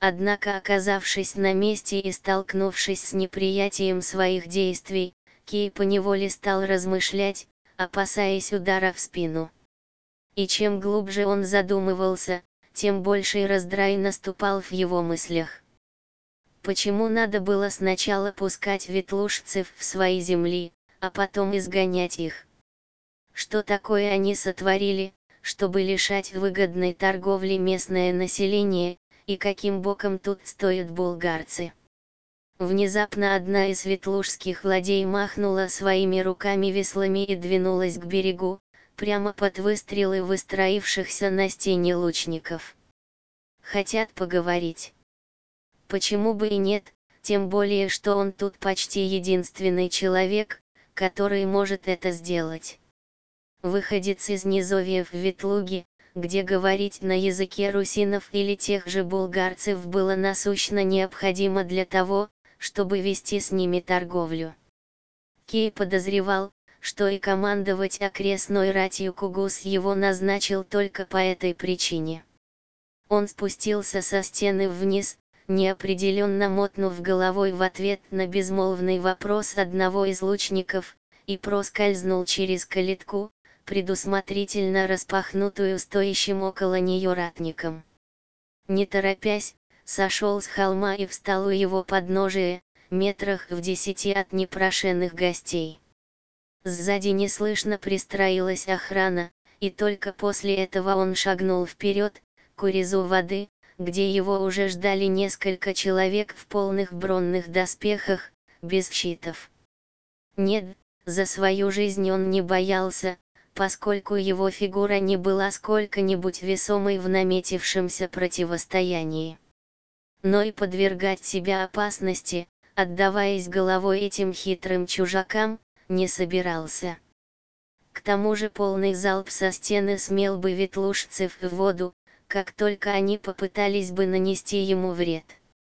Однако, оказавшись на месте и столкнувшись с неприятием своих действий, Кей поневоле стал размышлять, опасаясь удара в спину. И чем глубже он задумывался, тем больший раздрай наступал в его мыслях. Почему надо было сначала пускать ветлужцев в свои земли, а потом изгонять их? Что такое они сотворили, чтобы лишать выгодной торговли местное население, и каким боком тут стоят булгарцы? Внезапно одна из ветлужских ладей махнула своими руками-веслами и двинулась к берегу, прямо под выстрелы выстроившихся на стене лучников. Хотят поговорить. Почему бы и нет, тем более что он тут почти единственный человек, который может это сделать. Выходец из низовьев Ветлуги, где говорить на языке русинов или тех же булгарцев было насущно необходимо для того, чтобы вести с ними торговлю. Кей подозревал, что и командовать окрестной ратью Кугус его назначил только по этой причине. Он спустился со стены вниз, неопределенно мотнув головой в ответ на безмолвный вопрос одного из лучников, и проскользнул через калитку, предусмотрительно распахнутую стоящим около нее ратником. Не торопясь, сошел с холма и встал у его подножия, метрах в 10 от непрошенных гостей. Сзади неслышно пристроилась охрана, и только после этого он шагнул вперед, к урезу воды, где его уже ждали несколько человек в полных бронных доспехах, без щитов. Нет, за свою жизнь он не боялся, поскольку его фигура не была сколько-нибудь весомой в наметившемся противостоянии. Но и подвергать себя опасности, отдаваясь головой этим хитрым чужакам, не собирался. К тому же полный залп со стены смел бы ветлужцев в воду, как только они попытались бы нанести ему вред.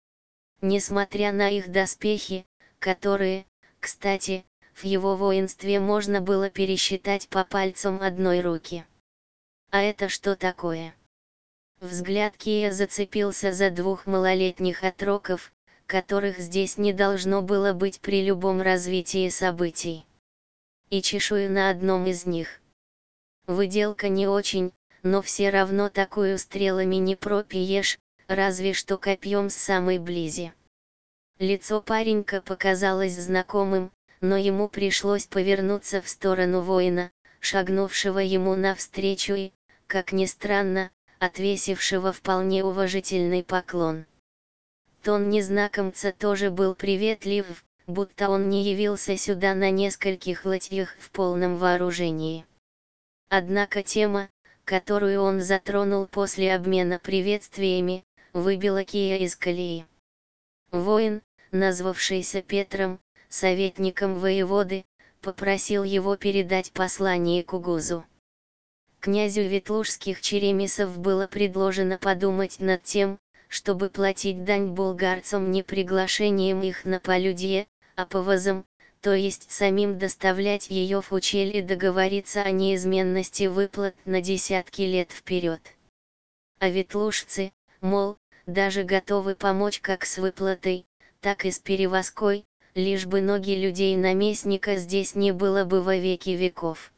Несмотря на их доспехи, которые, кстати, в его воинстве можно было пересчитать по пальцам одной руки. А это что такое? Взгляд Кия зацепился за двух малолетних отроков, которых здесь не должно было быть при любом развитии событий. И чешую на одном из них. Выделка не очень, но все равно такую стрелами не пропьешь, разве что копьем с самой близи. Лицо паренька показалось знакомым, но ему пришлось повернуться в сторону воина, шагнувшего ему навстречу и, как ни странно, отвесившего вполне уважительный поклон. Тон незнакомца тоже был приветлив, будто он не явился сюда на нескольких латьях в полном вооружении. Однако тема, которую он затронул после обмена приветствиями, выбила Кия из колеи. Воин, назвавшийся Петром, советником воеводы, попросил его передать послание Кугузу. Князю ветлужских черемисов было предложено подумать над тем, чтобы платить дань булгарцам не приглашением их на полюдье, а повозом, то есть самим доставлять ее в Учель и договориться о неизменности выплат на десятки лет вперед. А ветлужцы, мол, даже готовы помочь как с выплатой, так и с перевозкой, лишь бы ноги людей-наместника здесь не было бы во веки веков.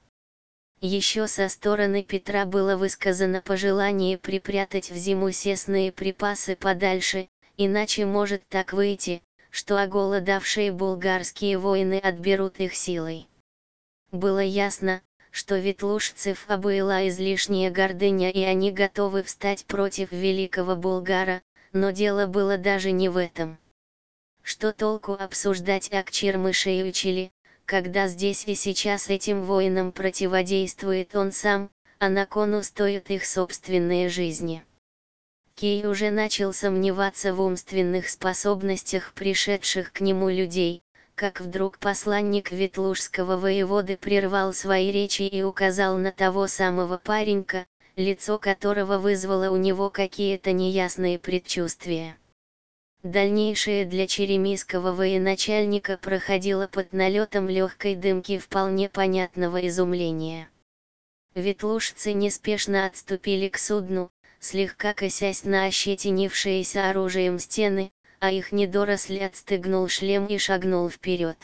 Еще со стороны Петра было высказано пожелание припрятать в зиму сесные припасы подальше, иначе может так выйти, что оголодавшие булгарские воины отберут их силой. Было ясно, что ветлужцев обуяла излишняя гордыня и они готовы встать против великого Булгара, но дело было даже не в этом. Что толку обсуждать Акчирмыша и Учили, когда здесь и сейчас этим воинам противодействует он сам, а на кону стоят их собственные жизни. Кей уже начал сомневаться в умственных способностях пришедших к нему людей, как вдруг посланник ветлужского воеводы прервал свои речи и указал на того самого паренька, лицо которого вызвало у него какие-то неясные предчувствия. Дальнейшее для черемисского военачальника проходило под налетом легкой дымки вполне понятного изумления. Ветлужцы неспешно отступили к судну, слегка косясь на ощетинившиеся оружием стены, а их недоросль отстегнул шлем и шагнул вперед.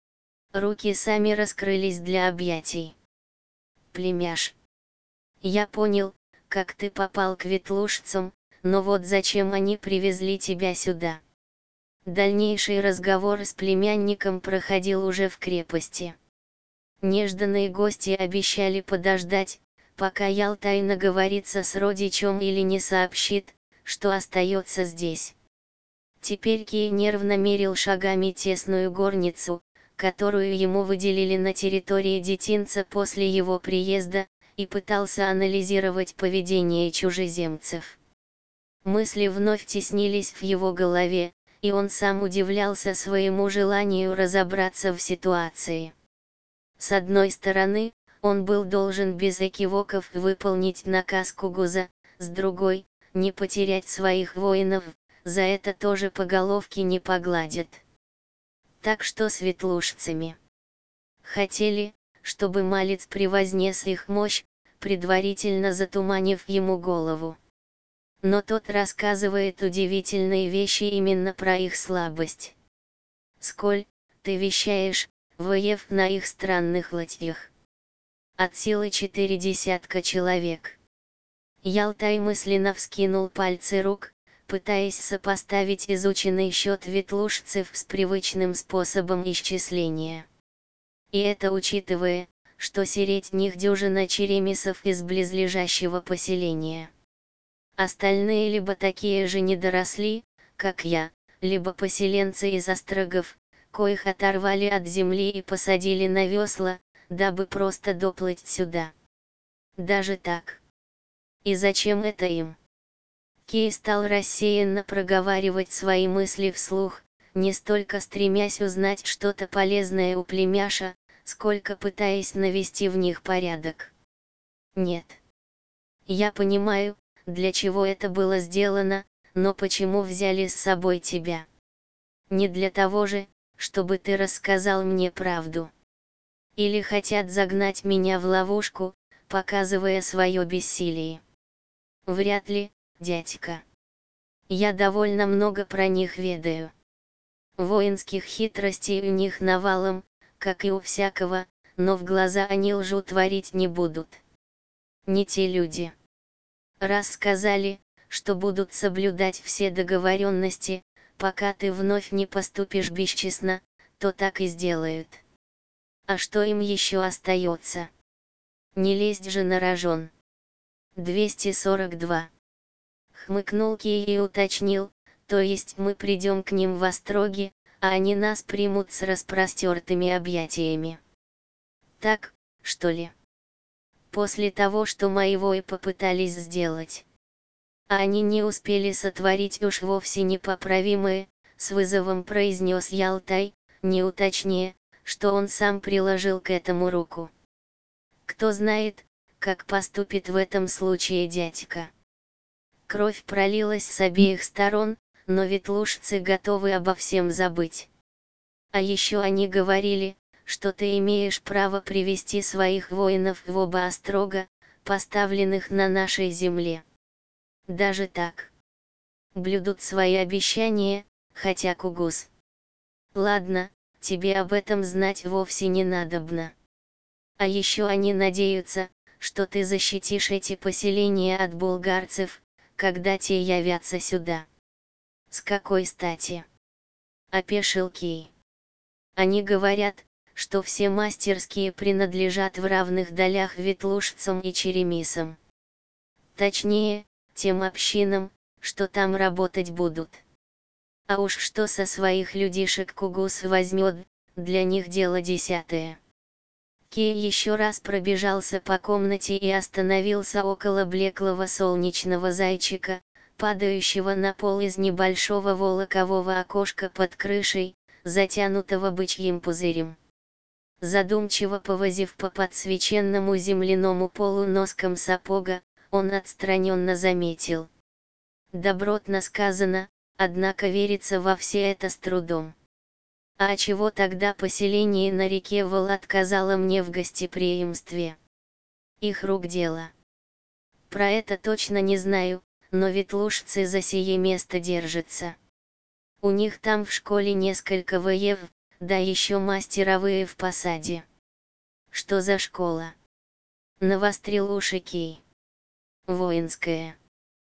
Руки сами раскрылись для объятий. «Племяш, я понял, как ты попал к ветлужцам, но вот зачем они привезли тебя сюда?» Дальнейший разговор с племянником проходил уже в крепости. Нежданные гости обещали подождать, пока Ялтай наговорится с родичом или не сообщит, что остается здесь. Теперь Кей нервно мерил шагами тесную горницу, которую ему выделили на территории детинца после его приезда, и пытался анализировать поведение чужеземцев. Мысли вновь теснились в его голове, и он сам удивлялся своему желанию разобраться в ситуации. С одной стороны, он был должен без экивоков выполнить наказ Кугуза, с другой, не потерять своих воинов, за это тоже по головке не погладят. Так что с ветлужцами хотели, чтобы малец превознес их мощь, предварительно затуманив ему голову. Но тот рассказывает удивительные вещи именно про их слабость. «Сколь, ты вещаешь, воев на их странных латьях. От силы 40 человек». Ялтай мысленно вскинул пальцы рук, пытаясь сопоставить изученный счет ветлужцев с привычным способом исчисления. И это учитывая, что средних дюжина черемисов из близлежащего поселения. Остальные либо такие же недоросли, как я, либо поселенцы из острогов, коих оторвали от земли и посадили на весла, дабы просто доплыть сюда. Даже так. И зачем это им? Кей стал рассеянно проговаривать свои мысли вслух, не столько стремясь узнать что-то полезное у племяша, сколько пытаясь навести в них порядок. Нет. Я понимаю, для чего это было сделано, но почему взяли с собой тебя? Не для того же, чтобы ты рассказал мне правду. Или хотят загнать меня в ловушку, показывая свое бессилие? Вряд ли, дядька. Я довольно много про них ведаю. Воинских хитростей у них навалом, как и у всякого, но в глаза они лжу творить не будут. Не те люди. Раз сказали, что будут соблюдать все договоренности, пока ты вновь не поступишь бесчестно, то так и сделают. А что им еще остается? Не лезть же на рожон. 242. Хмыкнул Кей и уточнил, то есть мы придем к ним в Остроги, а они нас примут с распростертыми объятиями. Так, что ли? После того, что мои вои попытались сделать. А они не успели сотворить уж вовсе непоправимое, с вызовом произнес Ялтай, не уточняя, что он сам приложил к этому руку. Кто знает, как поступит в этом случае дядька. Кровь пролилась с обеих сторон, но ветлужцы готовы обо всем забыть. А еще они говорили, что ты имеешь право привести своих воинов в оба острога, поставленных на нашей земле. Даже так. Блюдут свои обещания, хотя Кугуз. Ладно, тебе об этом знать вовсе не надобно. А еще они надеются, что ты защитишь эти поселения от булгарцев, когда те явятся сюда. С какой стати? Опешил Кей. Они говорят, что все мастерские принадлежат в равных долях ветлужцам и черемисам. Точнее, тем общинам, что там работать будут. А уж что со своих людишек Кугус возьмет, для них дело десятое. Кей еще раз пробежался по комнате и остановился около блеклого солнечного зайчика, падающего на пол из небольшого волокового окошка под крышей, затянутого бычьим пузырем. Задумчиво повозив по подсвеченному земляному полу носком сапога, он отстраненно заметил. Добротно сказано, однако верится во все это с трудом. А чего тогда поселение на реке Вол отказало мне в гостеприимстве? Их рук дело. Про это точно не знаю, но ветлужцы за сие место держатся. У них там в школе несколько воев, да еще мастеровые в посаде. Что за школа? Навострил уши Кей. Воинская.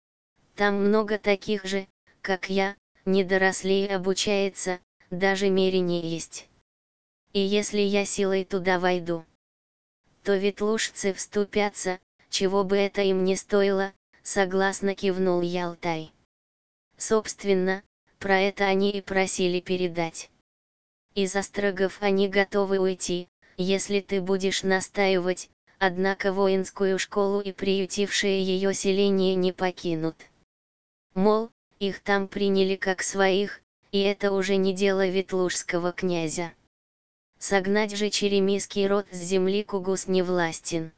Там много таких же, как я, недорослей обучается, даже мерение есть. И если я силой туда войду, то ветлужцы вступятся, чего бы это им не стоило, согласно кивнул Ялтай. Собственно, про это они и просили передать. Из острогов они готовы уйти, если ты будешь настаивать, однако воинскую школу и приютившее ее селение не покинут. Мол, их там приняли как своих, и это уже не дело ветлужского князя. Согнать же черемисский род с земли Кугус не властен.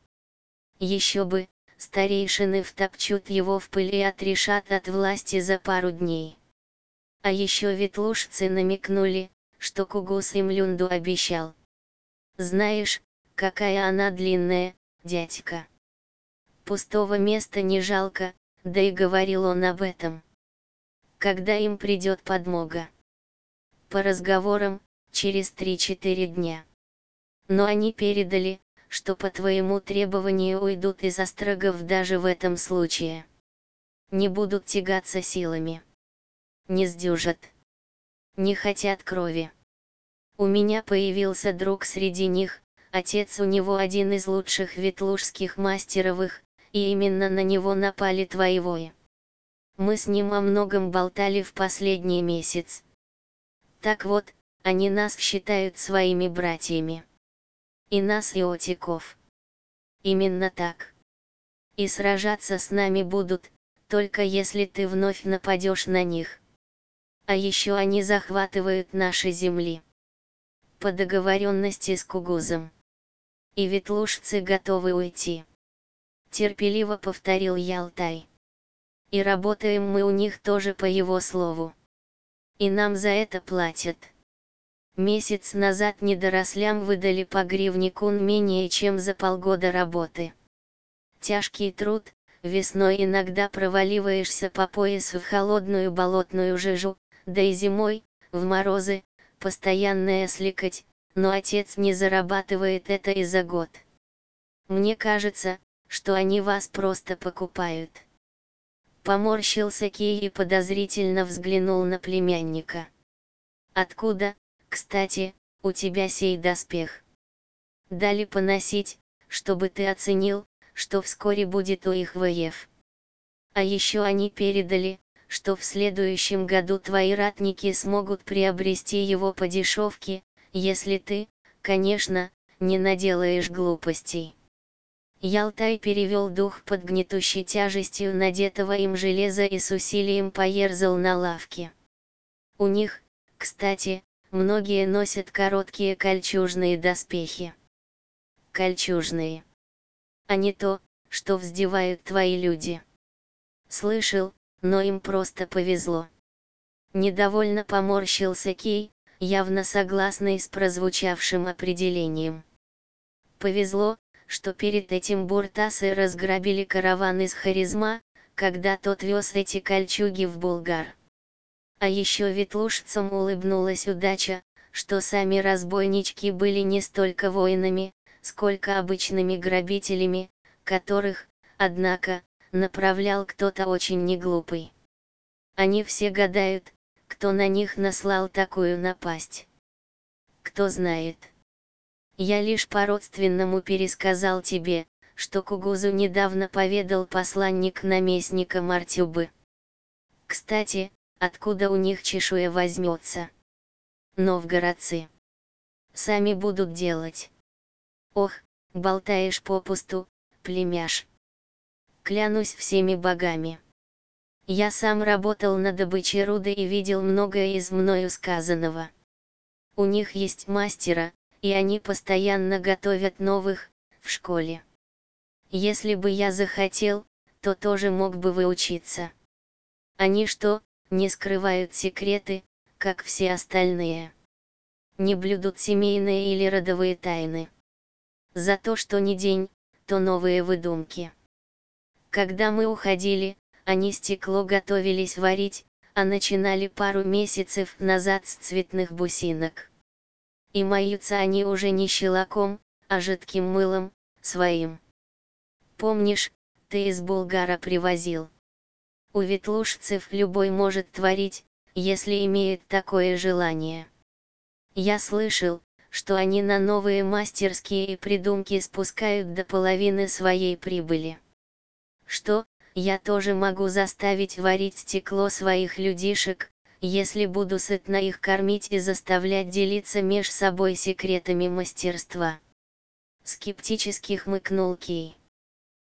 Еще бы, старейшины втопчут его в пыль и отрешат от власти за пару дней. А еще ветлужцы намекнули, что Кугус им люнду обещал. Знаешь, какая она длинная, дядька. Пустого места не жалко, да и говорил он об этом. Когда им придет подмога? По разговорам, через 3-4 дня. Но они передали, что по твоему требованию уйдут из острогов даже в этом случае. Не будут тягаться силами. Не сдюжат. Не хотят крови. У меня появился друг среди них, отец у него один из лучших ветлужских мастеровых, и именно на него напали твои вои. Мы с ним о многом болтали в последний месяц. Так вот, они нас считают своими братьями. И нас, иотиков. Именно так. И сражаться с нами будут, только если ты вновь нападешь на них. А еще они захватывают наши земли. По договоренности с Кугузом. И ветлужцы готовы уйти. Терпеливо повторил Ялтай. И работаем мы у них тоже по его слову. И нам за это платят. Месяц назад недорослям выдали по гривне кун менее чем за полгода работы. Тяжкий труд, весной иногда проваливаешься по пояс в холодную болотную жижу, да и зимой, в морозы, постоянная слякоть, но отец не зарабатывает это и за год. Мне кажется, что они вас просто покупают. Поморщился Кей и подозрительно взглянул на племянника. Откуда, кстати, у тебя сей доспех? Дали поносить, чтобы ты оценил, что вскоре будет у их воев. А еще они передали, что в следующем году твои ратники смогут приобрести его по дешевке, если ты, конечно, не наделаешь глупостей. Ялтай перевел дух под гнетущей тяжестью надетого им железа и с усилием поерзал на лавке. У них, кстати, многие носят короткие кольчужные доспехи. Кольчужные. А не то, что вздевают твои люди. Слышал, но им просто повезло. Недовольно поморщился Кей, явно согласный с прозвучавшим определением. Повезло, что перед этим буртасы разграбили караван из Харизма, когда тот вез эти кольчуги в Булгар. А еще ветлужцам улыбнулась удача, что сами разбойнички были не столько воинами, сколько обычными грабителями, которых, однако, направлял кто-то очень неглупый. Они все гадают, кто на них наслал такую напасть. Кто знает. Я лишь по-родственному пересказал тебе, что Кугузу недавно поведал посланник наместника Мартюбы. Кстати, откуда у них чешуя возьмется? Новгородцы. Сами будут делать. Ох, болтаешь попусту, племяш. Клянусь всеми богами. Я сам работал на добыче руды и видел многое из мною сказанного. У них есть мастера, и они постоянно готовят новых, в школе. Если бы я захотел, то тоже мог бы выучиться. Они что, не скрывают секреты, как все остальные? Не блюдут семейные или родовые тайны. За то, что не день, то новые выдумки. Когда мы уходили, они стекло готовились варить, а начинали пару месяцев назад с цветных бусинок. И маются они уже не щелоком, а жидким мылом, своим. Помнишь, ты из Булгара привозил? У ветлужцев любой может творить, если имеет такое желание. Я слышал, что они на новые мастерские и придумки спускают до половины своей прибыли. Что, я тоже могу заставить варить стекло своих людишек, если буду сытно их кормить и заставлять делиться меж собой секретами мастерства. Скептически хмыкнул Кей.